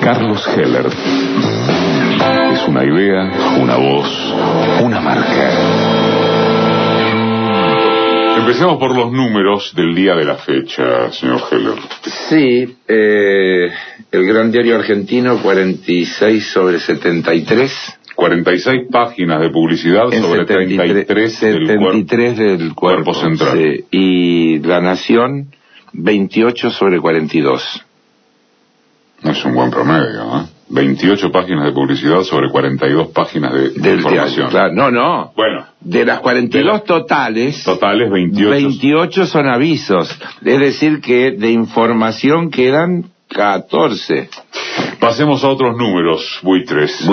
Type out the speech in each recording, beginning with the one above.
Carlos Heller. Es una idea, una voz, una marca. Empecemos por los números del día de la fecha, señor Heller. Sí, el Gran Diario Argentino, 46/73. 46 páginas de publicidad sobre 33 del cuerpo central. Sí. Y La Nación, 28/42. Es un buen promedio, ¿eh? 28 páginas de publicidad sobre 42 páginas de información. Diario, claro. No. Bueno. De las 42 totales, 28 son avisos. Es decir que de información quedan 14. Pasemos a otros números, buitres.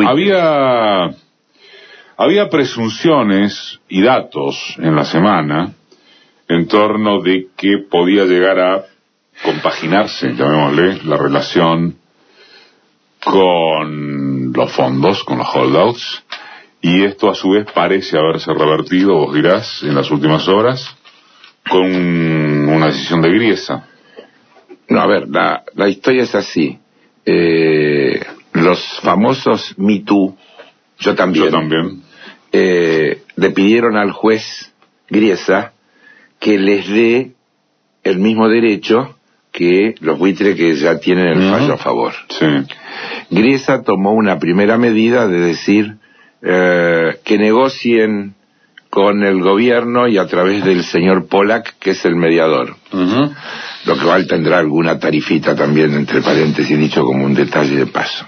Había presunciones y datos en la semana en torno de que podía llegar a compaginarse, llamémosle, la relación con los fondos, con los holdouts, y esto a su vez parece haberse revertido, vos dirás, en las últimas horas, con una decisión de Griesa. No, a ver, la historia es así. Los famosos Me Too, yo también, le pidieron al juez Griesa que les dé el mismo derecho que los buitres que ya tienen el fallo a favor. Sí. Griesa tomó una primera medida de decir que negocien con el gobierno y a través del señor Pollack, que es el mediador. Lo cual tendrá alguna tarifita también, entre paréntesis, dicho como un detalle de paso.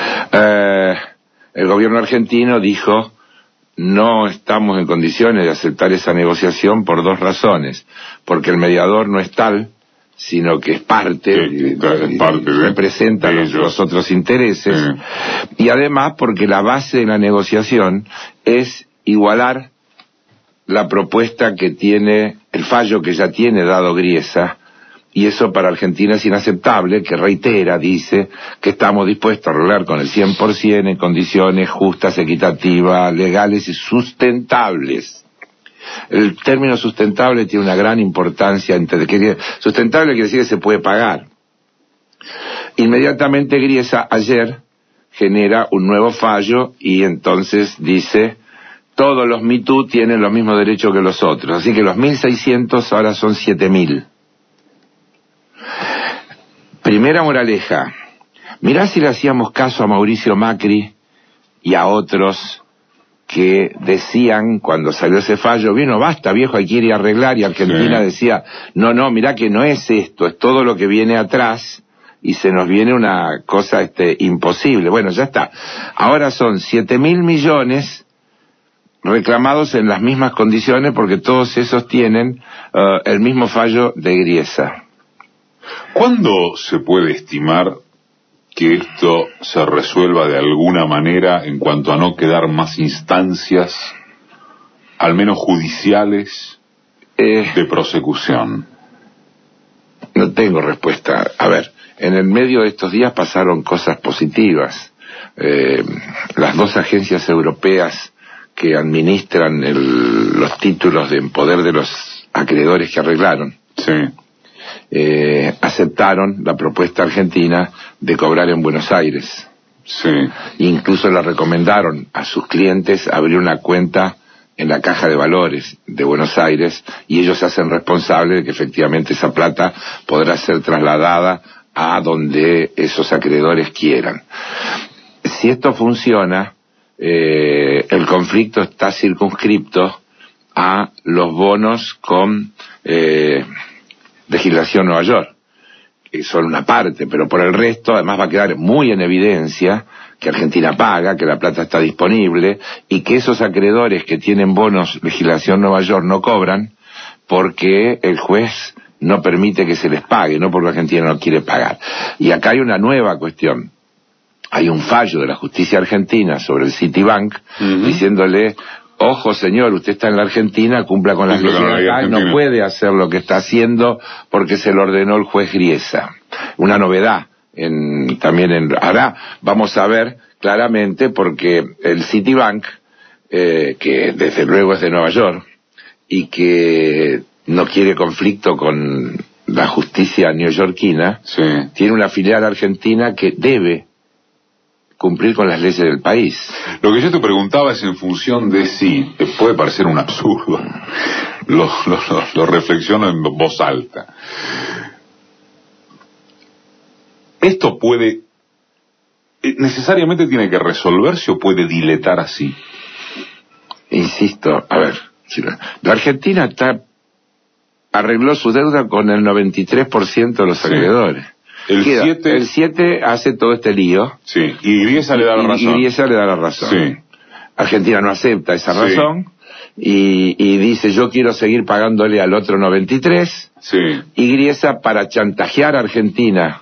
El gobierno argentino dijo: no estamos en condiciones de aceptar esa negociación por dos razones. Porque el mediador no es tal, sino que es parte, representa los otros intereses, y además porque la base de la negociación es igualar la propuesta que tiene, el fallo que ya tiene dado Griesa, y eso para Argentina es inaceptable, que reitera, dice, que estamos dispuestos a arreglar con el 100% en condiciones justas, equitativas, legales y sustentables. El término sustentable tiene una gran importancia. Sustentable quiere decir que se puede pagar. Inmediatamente Griesa ayer genera un nuevo fallo y entonces dice: todos los Me Too tienen los mismos derechos que los otros, así que los 1.600 ahora son 7.000. Primera moraleja: mirá si le hacíamos caso a Mauricio Macri y a otros que decían, cuando salió ese fallo, bueno, basta viejo, hay que ir a arreglar, y Argentina decía, no, mirá que no es esto, es todo lo que viene atrás, y se nos viene una cosa imposible. Bueno, ya está. Ahora son 7.000 millones reclamados en las mismas condiciones, porque todos esos tienen el mismo fallo de Griesa. ¿Cuándo se puede estimar que esto se resuelva de alguna manera en cuanto a no quedar más instancias, al menos judiciales, de prosecución? No tengo respuesta. A ver, en el medio de estos días pasaron cosas positivas. Las dos agencias europeas que administran los títulos en poder de los acreedores que arreglaron, aceptaron la propuesta argentina de cobrar en Buenos Aires. Incluso le recomendaron a sus clientes abrir una cuenta en la Caja de Valores de Buenos Aires, y ellos se hacen responsables de que efectivamente esa plata podrá ser trasladada a donde esos acreedores quieran. Si esto funciona, el conflicto está circunscripto a los bonos con legislación Nueva York, que son una parte, pero por el resto además va a quedar muy en evidencia que Argentina paga, que la plata está disponible, y que esos acreedores que tienen bonos legislación Nueva York no cobran porque el juez no permite que se les pague, no porque Argentina no quiere pagar. Y acá hay una nueva cuestión. Hay un fallo de la justicia argentina sobre el Citibank, diciéndole: ojo señor, usted está en la Argentina, cumpla con las leyes de acá, y no puede hacer lo que está haciendo porque se lo ordenó el juez Griesa. Una novedad. Ahora vamos a ver claramente, porque el Citibank, que desde luego es de Nueva York y que no quiere conflicto con la justicia neoyorquina, tiene una filial argentina que debe cumplir con las leyes del país. Lo que yo te preguntaba es en función de si, puede parecer un absurdo, lo reflexiono en voz alta. Esto puede, necesariamente tiene que resolverse o puede diletar así. Insisto, a ver, la Argentina arregló su deuda con el 93% de los acreedores. El 7 hace todo este lío. Sí, y Griesa le da la razón. Y Griesa le da la razón. Sí. Argentina no acepta esa razón y dice yo quiero seguir pagándole al otro 93. Sí. Y Griesa, para chantajear a Argentina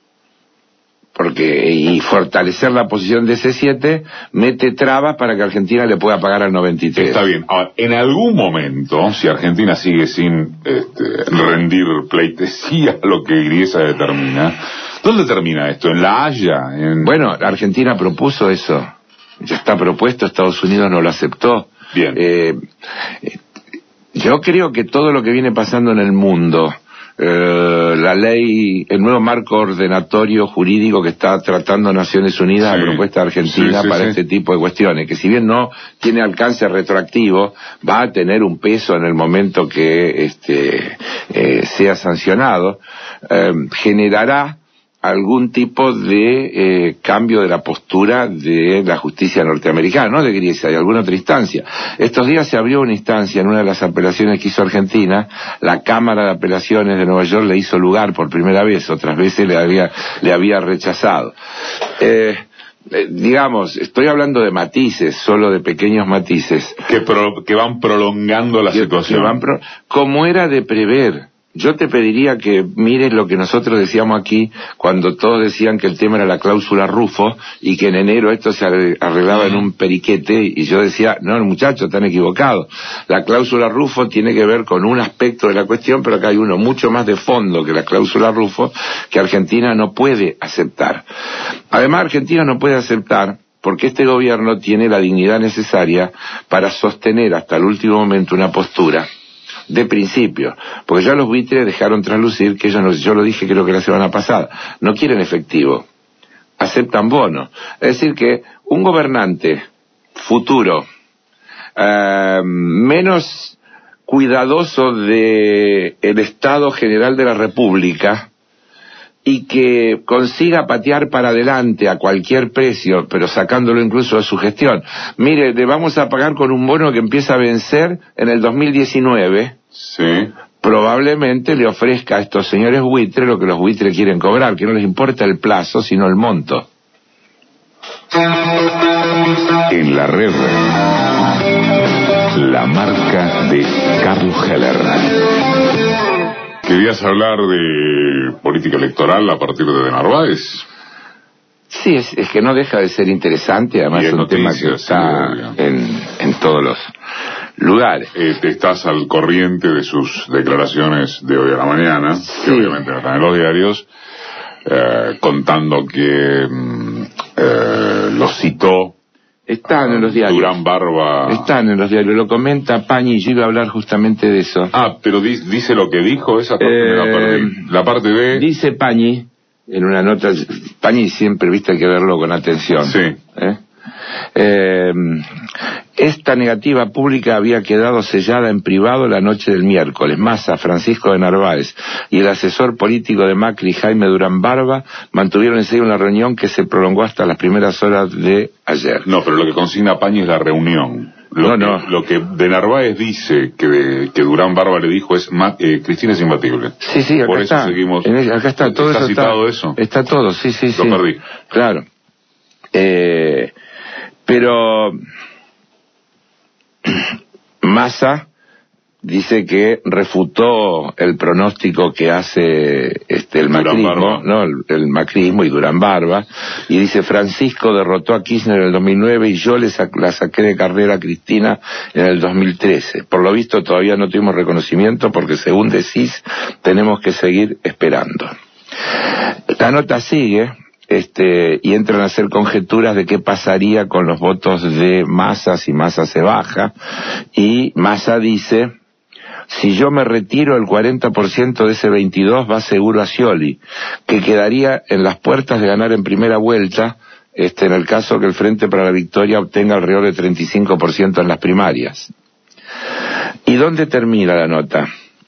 y fortalecer la posición de ese 7, mete trabas para que Argentina le pueda pagar al 93. Está bien. Ahora, en algún momento, si Argentina sigue sin rendir pleitesía a lo que Griesa determina, ¿dónde termina esto? ¿En La Haya? Bueno, Argentina propuso eso. Ya está propuesto, Estados Unidos no lo aceptó. Bien. Yo creo que todo lo que viene pasando en el mundo, la ley, el nuevo marco ordenatorio jurídico que está tratando Naciones Unidas, la propuesta de Argentina para este tipo de cuestiones, que si bien no tiene alcance retroactivo, va a tener un peso en el momento que sea sancionado, generará algún tipo de cambio de la postura de la justicia norteamericana, no de Griesa, de alguna otra instancia. Estos días se abrió una instancia en una de las apelaciones que hizo Argentina, la Cámara de Apelaciones de Nueva York le hizo lugar por primera vez, otras veces le había rechazado. Digamos, estoy hablando de matices, solo de pequeños matices. Que van prolongando la situación. Como era de prever. Yo te pediría que mires lo que nosotros decíamos aquí cuando todos decían que el tema era la cláusula Rufo y que en enero esto se arreglaba en un periquete, y yo decía, no, muchachos, están equivocados. La cláusula Rufo tiene que ver con un aspecto de la cuestión, pero acá hay uno mucho más de fondo que la cláusula Rufo, que Argentina no puede aceptar. Además, Argentina no puede aceptar porque este gobierno tiene la dignidad necesaria para sostener hasta el último momento una postura de principio, porque ya los buitres dejaron traslucir que ellos, yo lo dije creo que la semana pasada, no quieren efectivo, aceptan bonos. Es decir que un gobernante futuro menos cuidadoso de el Estado General de la República y que consiga patear para adelante a cualquier precio, pero sacándolo incluso de su gestión. Mire, le vamos a pagar con un bono que empieza a vencer en el 2019. Sí. Probablemente le ofrezca a estos señores buitres lo que los buitres quieren cobrar, que no les importa el plazo, sino el monto. En la red, la marca de Carlos Heller. ¿Querías hablar de política electoral a partir de Narváez? Sí, es que no deja de ser interesante, además es un tema que está en todos los lugares. Estás al corriente de sus declaraciones de hoy a la mañana, que obviamente no están en los diarios, contando que lo citó. Están en los diarios. Durán Barba. Están en los diarios, lo comenta Pañi, y yo iba a hablar justamente de eso. Ah, pero dice lo que dijo, esa parte me la perdí. La parte de... Dice Pañi, en una nota, Pañi siempre, viste, hay que verlo con atención. Sí. Esta negativa pública había quedado sellada en privado la noche del miércoles. Massa, Francisco de Narváez y el asesor político de Macri, Jaime Durán Barba, mantuvieron en serio una reunión que se prolongó hasta las primeras horas de ayer. No, pero lo que consigna Pañi es la reunión. Lo que de Narváez dice que Durán Barba le dijo es Cristina es imbatible. Sí, acá por eso está. Seguimos. Acá está, todo ¿Está eso citado eso? Está todo, sí. Lo perdí. Claro. Pero Massa dice que refutó el pronóstico que hace el macrismo, el macrismo y Durán Barba, y dice Francisco derrotó a Kirchner en el 2009 y yo la saqué de carrera a Cristina en el 2013. Por lo visto todavía no tuvimos reconocimiento porque según decís tenemos que seguir esperando. La nota sigue. Y entran a hacer conjeturas de qué pasaría con los votos de Massa si Massa se baja, y Massa dice: si yo me retiro, el 40% de ese 22 va seguro a Scioli, que quedaría en las puertas de ganar en primera vuelta en el caso que el Frente para la Victoria obtenga alrededor de 35% en las primarias. ¿Y dónde termina la nota?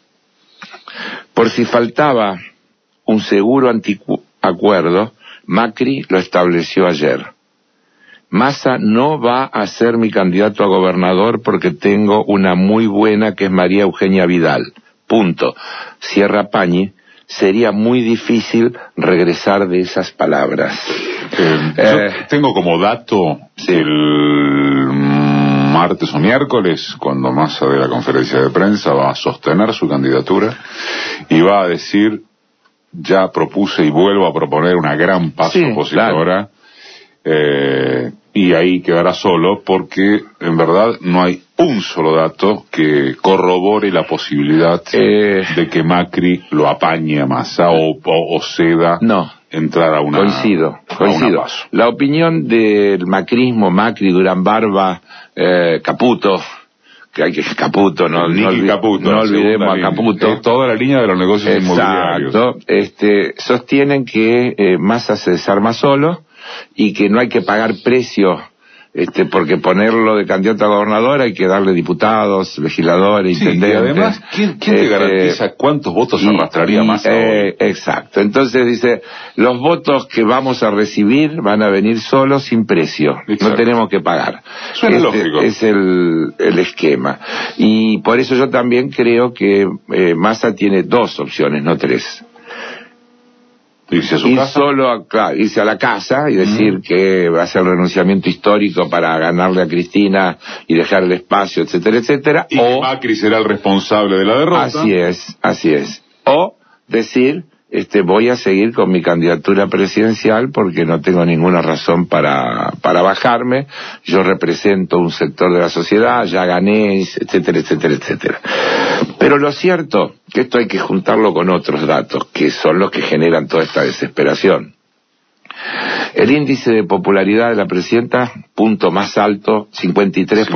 Por si faltaba un seguro antiacuerdo, Macri lo estableció ayer. Massa no va a ser mi candidato a gobernador porque tengo una muy buena que es María Eugenia Vidal. Punto. Cierra Pañi. Sería muy difícil regresar de esas palabras. Yo tengo como dato el martes o miércoles, cuando Massa de la conferencia de prensa va a sostener su candidatura y va a decir: ya propuse y vuelvo a proponer una gran paso opositora. Claro. Y ahí quedará solo, porque en verdad no hay un solo dato que corrobore la posibilidad de que Macri lo apañe a Massa o ceda entrar a una... Coincido. La opinión del macrismo, Macri, Durán Barba, Caputo, que hay que Caputo, no olvidemos a Caputo. Toda la línea de los negocios inmobiliarios. Exacto. Sostienen que Massa se desarma solo y que no hay que pagar precio, porque ponerlo de candidato a gobernador hay que darle diputados, legisladores, intendentes. Y además, ¿quién te garantiza cuántos votos arrastraría Massa hoy? Exacto. Entonces dice, los votos que vamos a recibir van a venir solos sin precio. Exacto. No tenemos que pagar. Suena lógico. Es el esquema. Y por eso yo también creo que Massa tiene dos opciones, no tres. ¿Irse a su casa? Irse a la casa y decir que va a ser el renunciamiento histórico para ganarle a Cristina y dejar el espacio, etcétera, etcétera. Y que Macri será el responsable de la derrota. Así es. O decir, voy a seguir con mi candidatura presidencial porque no tengo ninguna razón para bajarme. Yo represento un sector de la sociedad, ya gané, etcétera, etcétera, etcétera. Pero lo cierto, que esto hay que juntarlo con otros datos, que son los que generan toda esta desesperación. El índice de popularidad de la presidenta, punto más alto, 53%.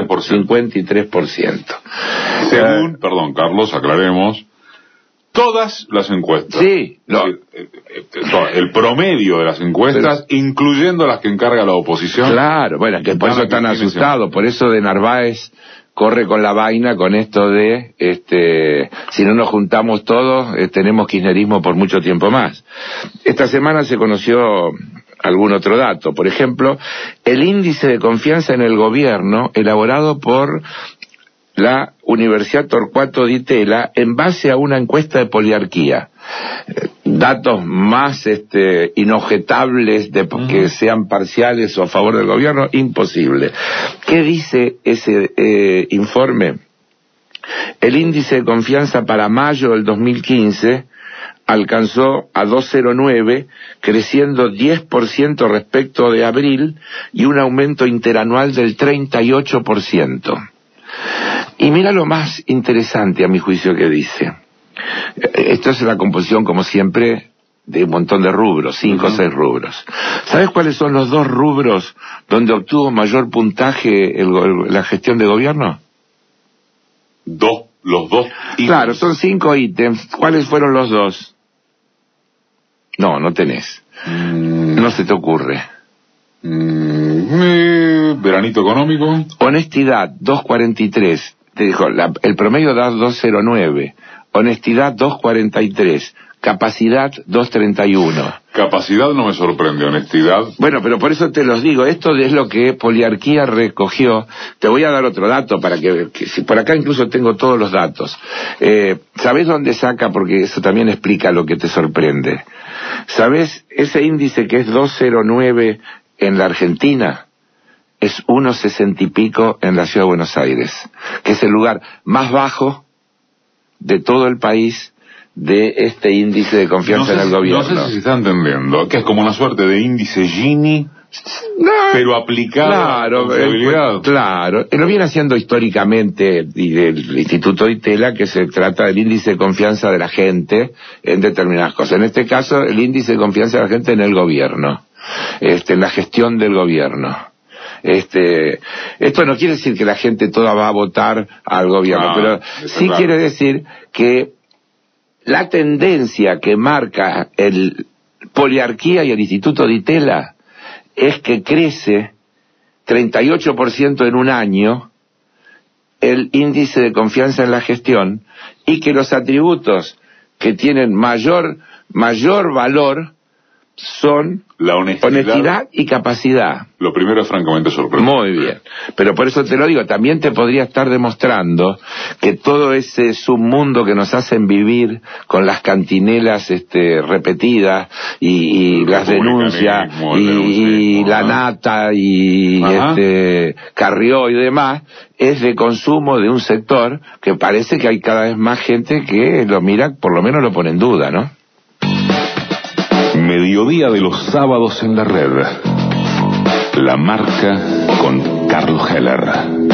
53%. Según, perdón, Carlos, aclaremos, todas las encuestas. Sí. El promedio de las encuestas, incluyendo las que encarga la oposición. Claro, bueno, que por eso están asustados, por eso de Narváez corre con la vaina con esto de, si no nos juntamos todos, tenemos kirchnerismo por mucho tiempo más. Esta semana se conoció algún otro dato, por ejemplo, el índice de confianza en el gobierno elaborado por la Universidad Torcuato Di Tella en base a una encuesta de poliarquía. Datos más inobjetables de que sean parciales o a favor del gobierno, imposible. ¿Qué dice ese informe? El índice de confianza para mayo del 2015 alcanzó a 2,09, creciendo 10% respecto de abril y un aumento interanual del 38%. Y mira lo más interesante a mi juicio que dice. Esto es la composición, como siempre, de un montón de rubros, 5 o 6 rubros. ¿Sabes cuáles son los 2 rubros donde obtuvo mayor puntaje la gestión de gobierno? Los dos ítems. Claro, son 5 ítems. ¿Cuáles fueron los 2? No tenés. No se te ocurre. Veranito económico. Honestidad, 2,43. Te dijo, el promedio da 2,09. Honestidad, 2,43. Capacidad, 2,31. Capacidad no me sorprende, honestidad. Bueno, pero por eso te los digo, esto es lo que Poliarquía recogió. Te voy a dar otro dato para que si por acá incluso tengo todos los datos. ¿Sabés dónde saca? Porque eso también explica lo que te sorprende. ¿Sabés? Ese índice que es 2,09 en la Argentina es 1,60 y pico en la Ciudad de Buenos Aires, que es el lugar más bajo de todo el país de este índice de confianza en el gobierno. No sé si se está entendiendo, que es como una suerte de índice Gini, pero aplicado a la responsabilidad. Claro, lo viene haciendo históricamente y del Instituto Di Tella, que se trata del índice de confianza de la gente en determinadas cosas. En este caso, el índice de confianza de la gente en el gobierno, en la gestión del gobierno. Esto no quiere decir que la gente toda va a votar al gobierno, pero sí quiere decir que la tendencia que marca el Poliarquía y el Instituto Di Tella es que crece 38% en un año el índice de confianza en la gestión, y que los atributos que tienen mayor valor son la honestidad y capacidad. Lo primero es francamente sorprendente. Muy bien, pero por eso te lo digo, también te podría estar demostrando que todo ese submundo que nos hacen vivir con las cantinelas repetidas y las denuncias y la nata y Carrió y demás, es de consumo de un sector que parece que hay cada vez más gente que lo mira, por lo menos lo pone en duda, ¿no? Mediodía de los sábados en la red. La Marca con Carlos Heller.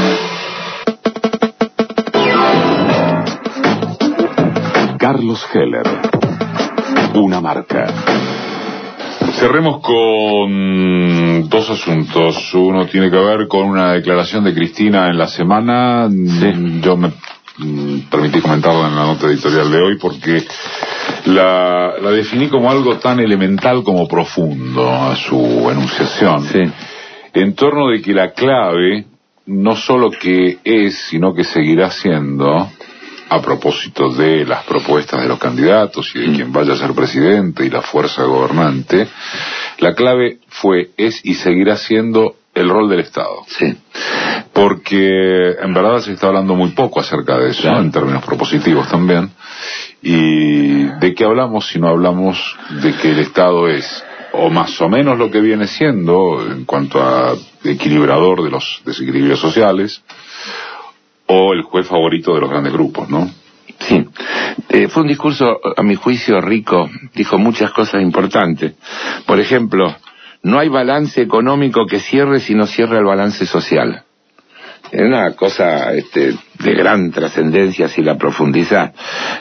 Carlos Heller. Una marca. Cerremos con dos asuntos. Uno tiene que ver con una declaración de Cristina en la semana. Sí. Yo me permití comentarla en la nota editorial de hoy porque la definí como algo tan elemental como profundo a su enunciación. Sí. En torno de que la clave no solo que es, sino que seguirá siendo, a propósito de las propuestas de los candidatos y de quien vaya a ser presidente y la fuerza gobernante, la clave es y seguirá siendo el rol del Estado. Sí. Porque en verdad se está hablando muy poco acerca de eso, en términos propositivos también. ¿Y de qué hablamos si no hablamos de que el Estado es o más o menos lo que viene siendo en cuanto a equilibrador de los desequilibrios sociales, o el juez favorito de los grandes grupos, ¿no? Sí, fue un discurso, a mi juicio, rico, dijo muchas cosas importantes. Por ejemplo, no hay balance económico que cierre si no cierra el balance social. Es una cosa de gran trascendencia si la profundiza.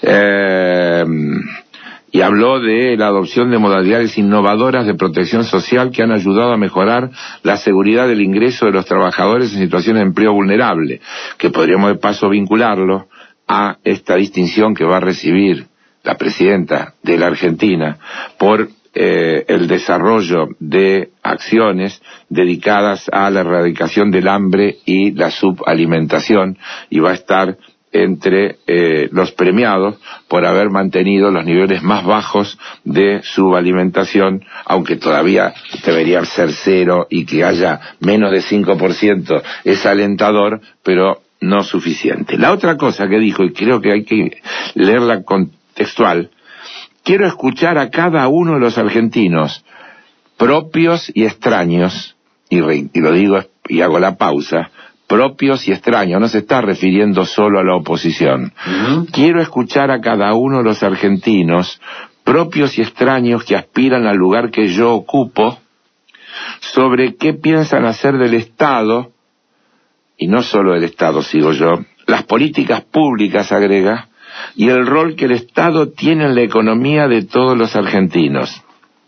Y habló de la adopción de modalidades innovadoras de protección social que han ayudado a mejorar la seguridad del ingreso de los trabajadores en situaciones de empleo vulnerable, que podríamos de paso vincularlo a esta distinción que va a recibir la presidenta de la Argentina por el desarrollo de acciones dedicadas a la erradicación del hambre y la subalimentación, y va a estar entre los premiados por haber mantenido los niveles más bajos de subalimentación, aunque todavía debería ser 0 y que haya menos de 5% es alentador, pero no suficiente. La otra cosa que dijo, y creo que hay que leerla contextual: quiero escuchar a cada uno de los argentinos, propios y extraños, y lo digo y hago la pausa, propios y extraños, no se está refiriendo solo a la oposición. Quiero escuchar a cada uno de los argentinos, propios y extraños que aspiran al lugar que yo ocupo, sobre qué piensan hacer del Estado, y no solo del Estado, sigo yo, las políticas públicas, agrega, y el rol que el Estado tiene en la economía de todos los argentinos.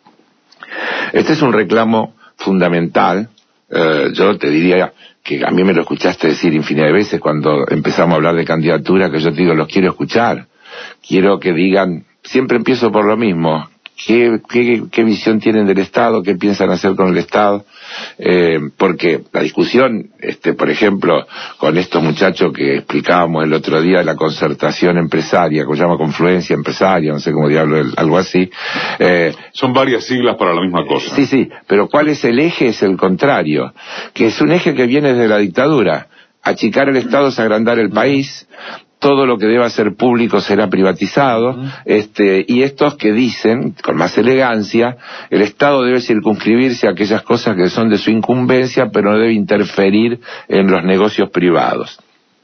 Este es un reclamo fundamental. Yo te diría que a mí me lo escuchaste decir infinidad de veces cuando empezamos a hablar de candidatura, que yo te digo, los quiero escuchar. Quiero que digan, siempre empiezo por lo mismo, ¿qué visión tienen del Estado? ¿Qué piensan hacer con el Estado? Porque la discusión, por ejemplo, con estos muchachos que explicábamos el otro día de la concertación empresaria, que se llama confluencia empresaria, no sé cómo diablo, algo así. Son varias siglas para la misma cosa. Sí, pero ¿cuál es el eje? Es el contrario, que es un eje que viene desde la dictadura. Achicar el Estado es agrandar el país, todo lo que deba ser público será privatizado, y estos que dicen, con más elegancia, el Estado debe circunscribirse a aquellas cosas que son de su incumbencia, pero no debe interferir en los negocios privados.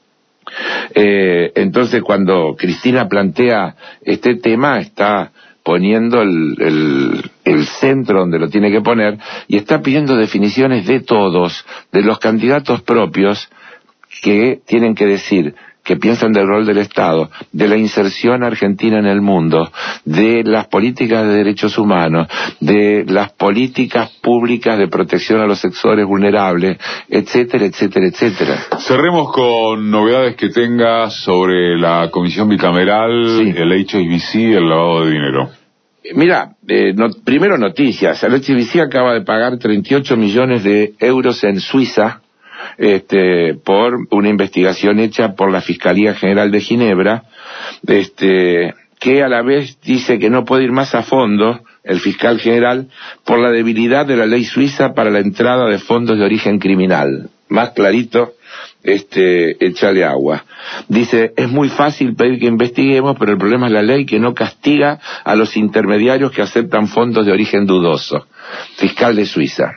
Entonces, cuando Cristina plantea este tema, está poniendo el centro donde lo tiene que poner, y está pidiendo definiciones de todos, de los candidatos propios, que tienen que decir que piensan del rol del Estado, de la inserción argentina en el mundo, de las políticas de derechos humanos, de las políticas públicas de protección a los sectores vulnerables, etcétera, etcétera, etcétera. Cerremos con novedades que tengas sobre la comisión bicameral, sí. El HSBC y el lavado de dinero. Mira, primero noticias. El HSBC acaba de pagar 38 millones de euros en Suiza por una investigación hecha por la Fiscalía General de Ginebra, que a la vez dice que no puede ir más a fondo el fiscal general por la debilidad de la ley suiza para la entrada de fondos de origen criminal. Más clarito, échale agua. Dice, es muy fácil pedir que investiguemos, pero el problema es la ley que no castiga a los intermediarios que aceptan fondos de origen dudoso. Fiscal de Suiza.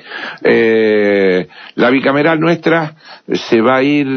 La bicameral nuestra se va a ir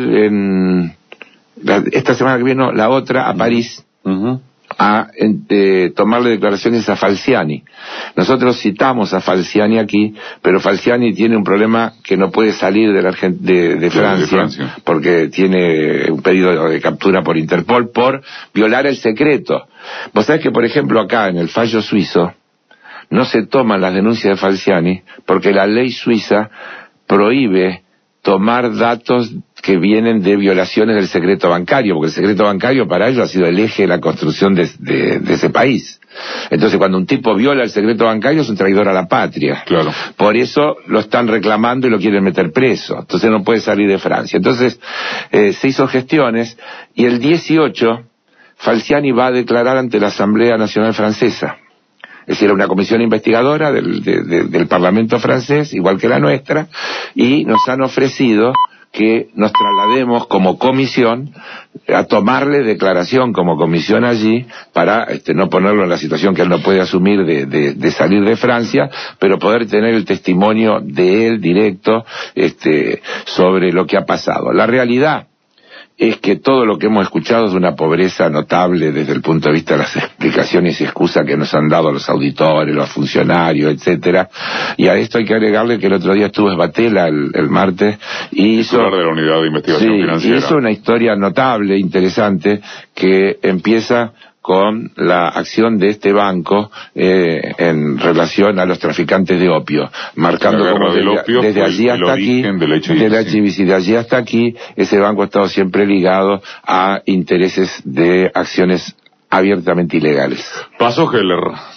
esta semana que viene, no, la otra, a París, a tomarle declaraciones a Falciani. Nosotros citamos a Falciani aquí, pero Falciani tiene un problema que no puede salir de Francia, porque tiene un pedido de captura por Interpol por violar el secreto. Vos sabés que, por ejemplo, acá en el fallo suizo no se toman las denuncias de Falciani porque la ley suiza prohíbe tomar datos que vienen de violaciones del secreto bancario, porque el secreto bancario para ellos ha sido el eje de la construcción de ese país. Entonces, cuando un tipo viola el secreto bancario es un traidor a la patria. Claro. Por eso lo están reclamando y lo quieren meter preso. Entonces no puede salir de Francia. Entonces, se hizo gestiones y el 18 Falciani va a declarar ante la Asamblea Nacional Francesa. Es decir, una comisión investigadora del Parlamento francés, igual que la nuestra, y nos han ofrecido que nos traslademos como comisión a tomarle declaración como comisión allí para no ponerlo en la situación que él no puede asumir de salir de Francia, pero poder tener el testimonio de él directo sobre lo que ha pasado. La realidad es que todo lo que hemos escuchado es de una pobreza notable desde el punto de vista de las explicaciones y excusas que nos han dado los auditores, los funcionarios, etcétera. Y a esto hay que agregarle que el otro día estuvo Sbatella el martes y hizo de la Unidad de Investigación Financiera. Y hizo una historia notable, interesante, que empieza con la acción de este banco en relación a los traficantes de opio, marcando como desde allí hasta aquí, del HSBC, de allí hasta aquí, ese banco ha estado siempre ligado a intereses de acciones abiertamente ilegales. Paso Heller.